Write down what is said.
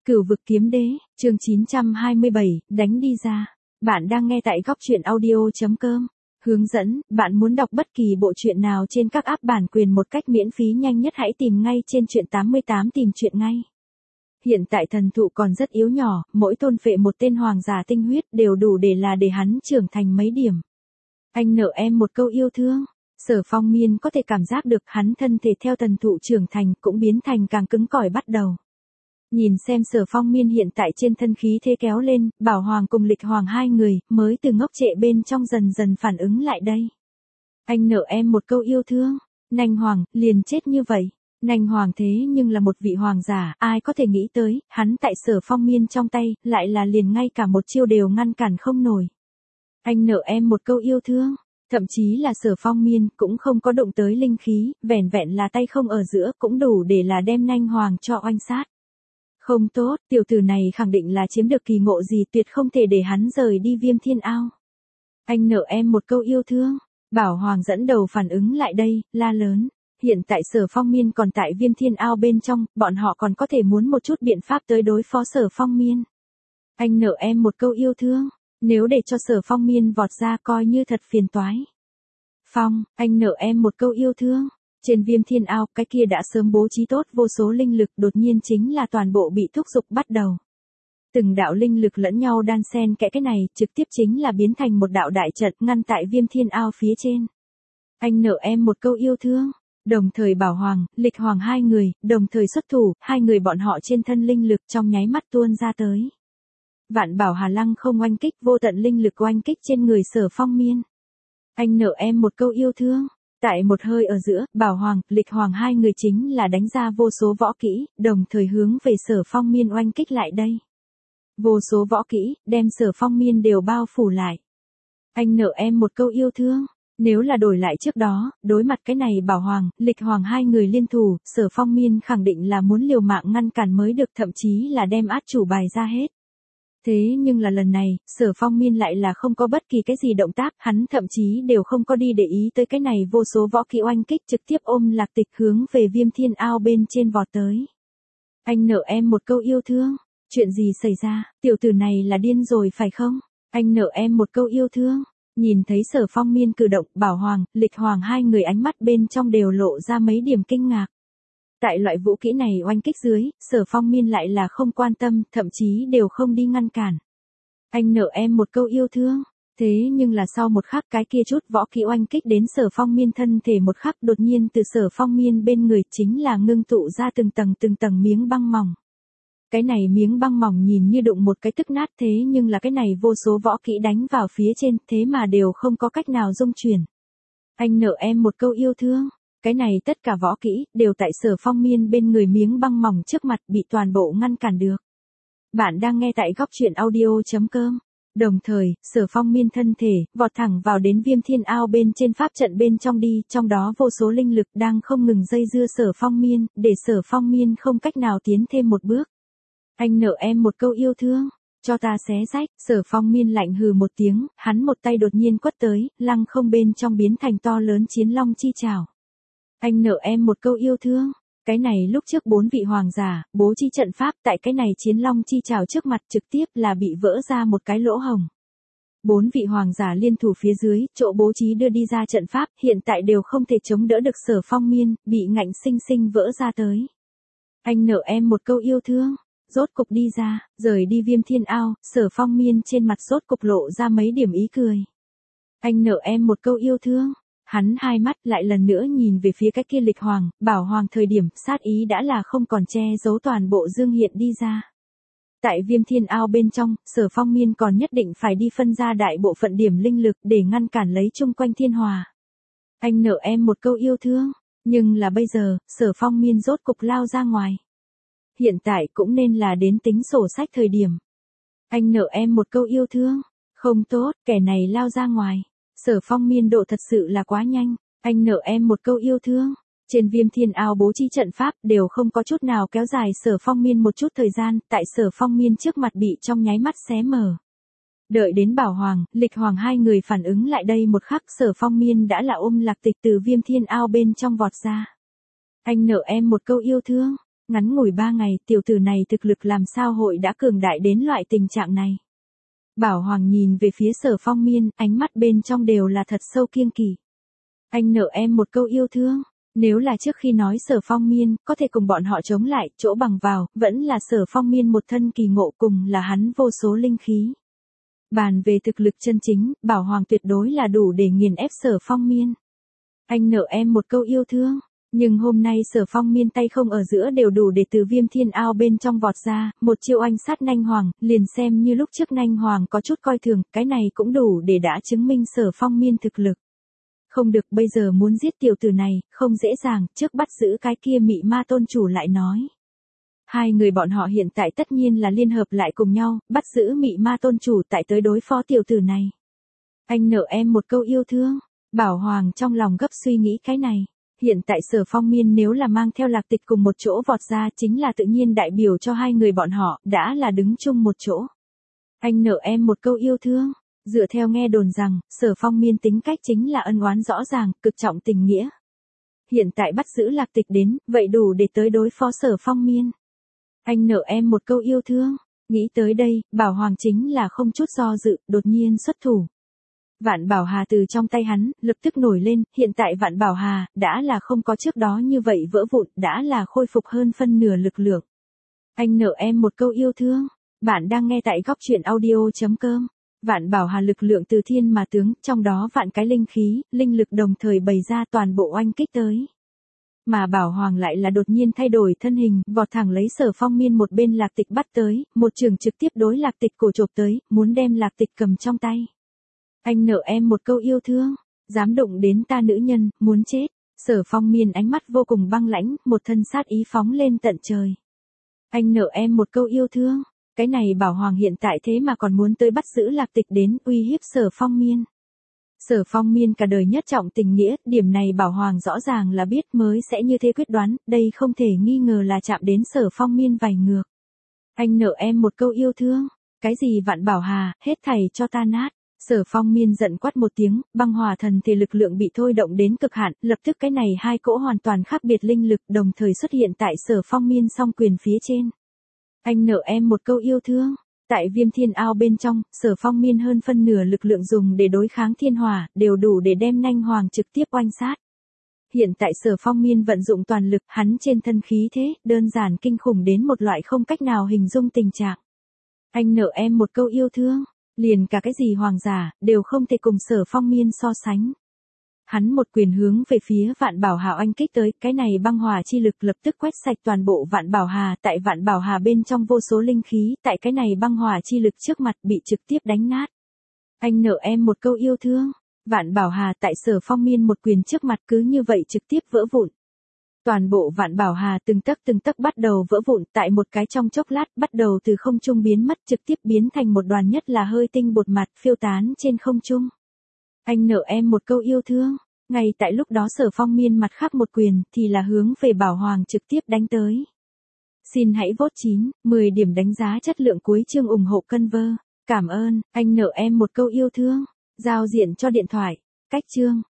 Cửu vực kiếm đế, chương 927, đánh đi ra. Bạn đang nghe tại góc truyện audio.com. Hướng dẫn, bạn muốn đọc bất kỳ bộ truyện nào trên các app bản quyền một cách miễn phí nhanh nhất hãy tìm ngay trên truyện 88 tìm truyện ngay. Hiện tại thần thụ còn rất yếu nhỏ, mỗi thôn phệ một tên hoàng giả tinh huyết đều đủ để hắn trưởng thành mấy điểm. Anh nợ em một câu yêu thương. Sở Phong Miên có thể cảm giác được hắn thân thể theo thần thụ trưởng thành cũng biến thành càng cứng cỏi bắt đầu. Nhìn xem Sở Phong Miên hiện tại trên thân khí thế kéo lên, Bảo Hoàng cùng Lịch Hoàng hai người mới từ ngốc trệ bên trong dần dần phản ứng lại đây. Anh nợ em một câu yêu thương. Nanh Hoàng, liền chết như vậy. Nanh Hoàng thế nhưng là một vị hoàng giả, ai có thể nghĩ tới, hắn tại Sở Phong Miên trong tay, lại là liền ngay cả một chiêu đều ngăn cản không nổi. Anh nợ em một câu yêu thương. Thậm chí là Sở Phong Miên cũng không có động tới linh khí, vẻn vẹn là tay không ở giữa cũng đủ để là đem Nanh Hoàng cho oanh sát. Không tốt, tiểu tử này khẳng định là chiếm được kỳ ngộ gì tuyệt không thể để hắn rời đi Viêm Thiên Ao. Anh nợ em một câu yêu thương. Bảo Hoàng dẫn đầu phản ứng lại đây, la lớn. Hiện tại Sở Phong Miên còn tại Viêm Thiên Ao bên trong, bọn họ còn có thể muốn một chút biện pháp tới đối phó Sở Phong Miên. Anh nợ em một câu yêu thương. Nếu để cho Sở Phong Miên vọt ra coi như thật phiền toái. Phong, anh nợ em một câu yêu thương. Trên Viêm Thiên Ao, cái kia đã sớm bố trí tốt vô số linh lực đột nhiên chính là toàn bộ bị thúc giục bắt đầu. Từng đạo linh lực lẫn nhau đan xen kẽ cái này trực tiếp chính là biến thành một đạo đại trận ngăn tại Viêm Thiên Ao phía trên. Anh nợ em một câu yêu thương. Đồng thời Bảo Hoàng, Lịch Hoàng hai người, đồng thời xuất thủ, hai người bọn họ trên thân linh lực trong nháy mắt tuôn ra tới. Vạn Bảo Hà Lăng không oanh kích vô tận linh lực oanh kích trên người Sở Phong Miên. Anh nợ em một câu yêu thương. Tại một hơi ở giữa, Bảo Hoàng, Lịch Hoàng hai người chính là đánh ra vô số võ kỹ, đồng thời hướng về Sở Phong Miên oanh kích lại đây. Vô số võ kỹ, đem Sở Phong Miên đều bao phủ lại. Anh nợ em một câu yêu thương. Nếu là đổi lại trước đó, đối mặt cái này Bảo Hoàng, Lịch Hoàng hai người liên thủ, Sở Phong Miên khẳng định là muốn liều mạng ngăn cản mới được thậm chí là đem át chủ bài ra hết. Thế nhưng là lần này, Sở Phong Miên lại là không có bất kỳ cái gì động tác, hắn thậm chí đều không có đi để ý tới cái này vô số võ kỹ oanh kích trực tiếp ôm Lạc Tịch hướng về Viêm Thiên Ao bên trên vọt tới. Anh nợ em một câu yêu thương. Chuyện gì xảy ra, tiểu tử này là điên rồi phải không? Anh nợ em một câu yêu thương. Nhìn thấy Sở Phong Miên cử động, Bảo Hoàng, Lịch Hoàng hai người ánh mắt bên trong đều lộ ra mấy điểm kinh ngạc. Tại loại vũ kỹ này oanh kích dưới, Sở Phong Miên lại là không quan tâm, thậm chí đều không đi ngăn cản. Anh nợ em một câu yêu thương. Thế nhưng là sau một khắc cái kia chút võ kỹ oanh kích đến Sở Phong Miên thân thể một khắc đột nhiên từ Sở Phong Miên bên người chính là ngưng tụ ra từng tầng miếng băng mỏng. Cái này miếng băng mỏng nhìn như đụng một cái tức nát thế nhưng là cái này vô số võ kỹ đánh vào phía trên thế mà đều không có cách nào dung chuyển. Anh nợ em một câu yêu thương. Cái này tất cả võ kỹ đều tại Sở Phong Miên bên người miếng băng mỏng trước mặt bị toàn bộ ngăn cản được. Bạn đang nghe tại góc truyện audio.com. Đồng thời, Sở Phong Miên thân thể vọt thẳng vào đến Viêm Thiên Ao bên trên pháp trận bên trong đi, trong đó vô số linh lực đang không ngừng dây dưa Sở Phong Miên, để Sở Phong Miên không cách nào tiến thêm một bước. Anh nợ em một câu yêu thương. Cho ta xé rách. Sở Phong Miên lạnh hừ một tiếng, hắn một tay đột nhiên quất tới, lăng không bên trong biến thành to lớn chiến long chi trảo. Anh nợ em một câu yêu thương. Cái này lúc trước 4 vị hoàng giả, bố trí trận pháp tại cái này chiến long chi trảo trước mặt trực tiếp là bị vỡ ra một cái lỗ hồng. 4 vị hoàng giả liên thủ phía dưới, chỗ bố trí đưa đi ra trận pháp hiện tại đều không thể chống đỡ được Sở Phong Miên, bị ngạnh sinh sinh vỡ ra tới. Anh nợ em một câu yêu thương. Rốt cục đi ra, rời đi Viêm Thiên Ao, Sở Phong Miên trên mặt rốt cục lộ ra mấy điểm ý cười. Anh nợ em một câu yêu thương. Hắn hai mắt lại lần nữa nhìn về phía cái kia Lịch Hoàng, Bảo Hoàng thời điểm sát ý đã là không còn che giấu toàn bộ dương hiện đi ra. Tại Viêm Thiên Ao bên trong, Sở Phong Miên còn nhất định phải đi phân ra đại bộ phận điểm linh lực để ngăn cản lấy chung quanh thiên hòa. Anh nợ em một câu yêu thương. Nhưng là bây giờ, Sở Phong Miên rốt cục lao ra ngoài. Hiện tại cũng nên là đến tính sổ sách thời điểm. Anh nợ em một câu yêu thương. Không tốt, kẻ này lao ra ngoài. Sở Phong Miên độ thật sự là quá nhanh. Anh nợ em một câu yêu thương. Trên Viêm Thiên Ao bố trí trận pháp đều không có chút nào kéo dài Sở Phong Miên một chút thời gian, tại Sở Phong Miên trước mặt bị trong nháy mắt xé mở. Đợi đến Bảo Hoàng, Lịch Hoàng hai người phản ứng lại đây một khắc Sở Phong Miên đã là ôm Lạc Tịch từ Viêm Thiên Ao bên trong vọt ra. Anh nợ em một câu yêu thương. Ngắn ngủi 3 ngày, tiểu tử này thực lực làm sao hội đã cường đại đến loại tình trạng này. Bảo Hoàng nhìn về phía Sở Phong Miên, ánh mắt bên trong đều là thật sâu kiêng kỵ. Anh nợ em một câu yêu thương. Nếu là trước khi nói Sở Phong Miên, có thể cùng bọn họ chống lại, chỗ bằng vào, vẫn là Sở Phong Miên một thân kỳ ngộ cùng là hắn vô số linh khí. Bàn về thực lực chân chính, Bảo Hoàng tuyệt đối là đủ để nghiền ép Sở Phong Miên. Anh nợ em một câu yêu thương. Nhưng hôm nay Sở Phong Miên tay không ở giữa đều đủ để từ Viêm Thiên Ao bên trong vọt ra, một chiêu oanh sát Nanh Hoàng, liền xem như lúc trước Nanh Hoàng có chút coi thường, cái này cũng đủ để đã chứng minh Sở Phong Miên thực lực. Không được, bây giờ muốn giết tiểu tử này, không dễ dàng, trước bắt giữ cái kia mị ma tôn chủ lại nói. Hai người bọn họ hiện tại tất nhiên là liên hợp lại cùng nhau, bắt giữ mị ma tôn chủ tại tới đối phó tiểu tử này. Anh nợ em một câu yêu thương. Bảo Hoàng trong lòng gấp suy nghĩ cái này. Hiện tại Sở Phong Miên nếu là mang theo Lạc Tịch cùng một chỗ vọt ra chính là tự nhiên đại biểu cho hai người bọn họ đã là đứng chung một chỗ. Anh nợ em một câu yêu thương. Dựa theo nghe đồn rằng, Sở Phong Miên tính cách chính là ân oán rõ ràng, cực trọng tình nghĩa. Hiện tại bắt giữ Lạc Tịch đến, vậy đủ để tới đối phó Sở Phong Miên. Anh nợ em một câu yêu thương. Nghĩ tới đây, Bảo Hoàng chính là không chút do dự, đột nhiên xuất thủ. Vạn Bảo Hà từ trong tay hắn, lập tức nổi lên, hiện tại Vạn Bảo Hà, đã là không có trước đó như vậy vỡ vụn, đã là khôi phục hơn phân nửa lực lượng. Anh nợ em một câu yêu thương. Bạn đang nghe tại góc truyện audio.com. Vạn Bảo Hà lực lượng từ thiên mà tướng, trong đó vạn cái linh khí, linh lực đồng thời bày ra toàn bộ oanh kích tới. Mà Bảo Hoàng lại là đột nhiên thay đổi thân hình, vọt thẳng lấy Sở Phong Miên một bên Lạc Tịch bắt tới, một trường trực tiếp đối Lạc Tịch cổ chộp tới, muốn đem Lạc Tịch cầm trong tay. Anh nợ em một câu yêu thương, dám đụng đến ta nữ nhân, muốn chết. Sở Phong Miên ánh mắt vô cùng băng lãnh, một thân sát ý phóng lên tận trời. Anh nợ em một câu yêu thương, cái này Bảo Hoàng hiện tại thế mà còn muốn tới bắt giữ Lạc Tịch đến uy hiếp Sở Phong Miên. Sở Phong Miên cả đời nhất trọng tình nghĩa, điểm này Bảo Hoàng rõ ràng là biết mới sẽ như thế quyết đoán, đây không thể nghi ngờ là chạm đến Sở Phong Miên vài ngược. Anh nợ em một câu yêu thương, cái gì Vạn Bảo Hà, hết thảy cho ta nát. Sở Phong Miên giận quát một tiếng, băng hỏa thần thể lực lượng bị thôi động đến cực hạn, lập tức cái này hai cỗ hoàn toàn khác biệt linh lực đồng thời xuất hiện tại Sở Phong Miên song quyền phía trên. Anh nợ em một câu yêu thương. Tại Viêm Thiên Ao bên trong, Sở Phong Miên hơn phân nửa lực lượng dùng để đối kháng thiên hỏa, đều đủ để đem Nanh Hoàng trực tiếp oanh sát. Hiện tại Sở Phong Miên vận dụng toàn lực, hắn trên thân khí thế, đơn giản kinh khủng đến một loại không cách nào hình dung tình trạng. Anh nợ em một câu yêu thương. Liền cả cái gì hoàng giả, đều không thể cùng Sở Phong Miên so sánh. Hắn một quyền hướng về phía Vạn Bảo Hà oanh kích tới, cái này băng hỏa chi lực lập tức quét sạch toàn bộ Vạn Bảo Hà, tại Vạn Bảo Hà bên trong vô số linh khí, tại cái này băng hỏa chi lực trước mặt bị trực tiếp đánh nát. Anh nợ em một câu yêu thương. Vạn Bảo Hà tại Sở Phong Miên một quyền trước mặt cứ như vậy trực tiếp vỡ vụn. Toàn bộ Vạn Bảo Hà từng tấc bắt đầu vỡ vụn, tại một cái trong chốc lát bắt đầu từ không trung biến mất, trực tiếp biến thành một đoàn nhất là hơi tinh bột mặt phiêu tán trên không trung. Anh nợ em một câu yêu thương. Ngay tại lúc đó Sở Phong Miên mặt khác một quyền thì là hướng về Bảo Hoàng trực tiếp đánh tới. Xin hãy vote 9, 10 điểm đánh giá chất lượng cuối chương ủng hộ Conver. Cảm ơn, anh nợ em một câu yêu thương. Giao diện cho điện thoại. Cách chương.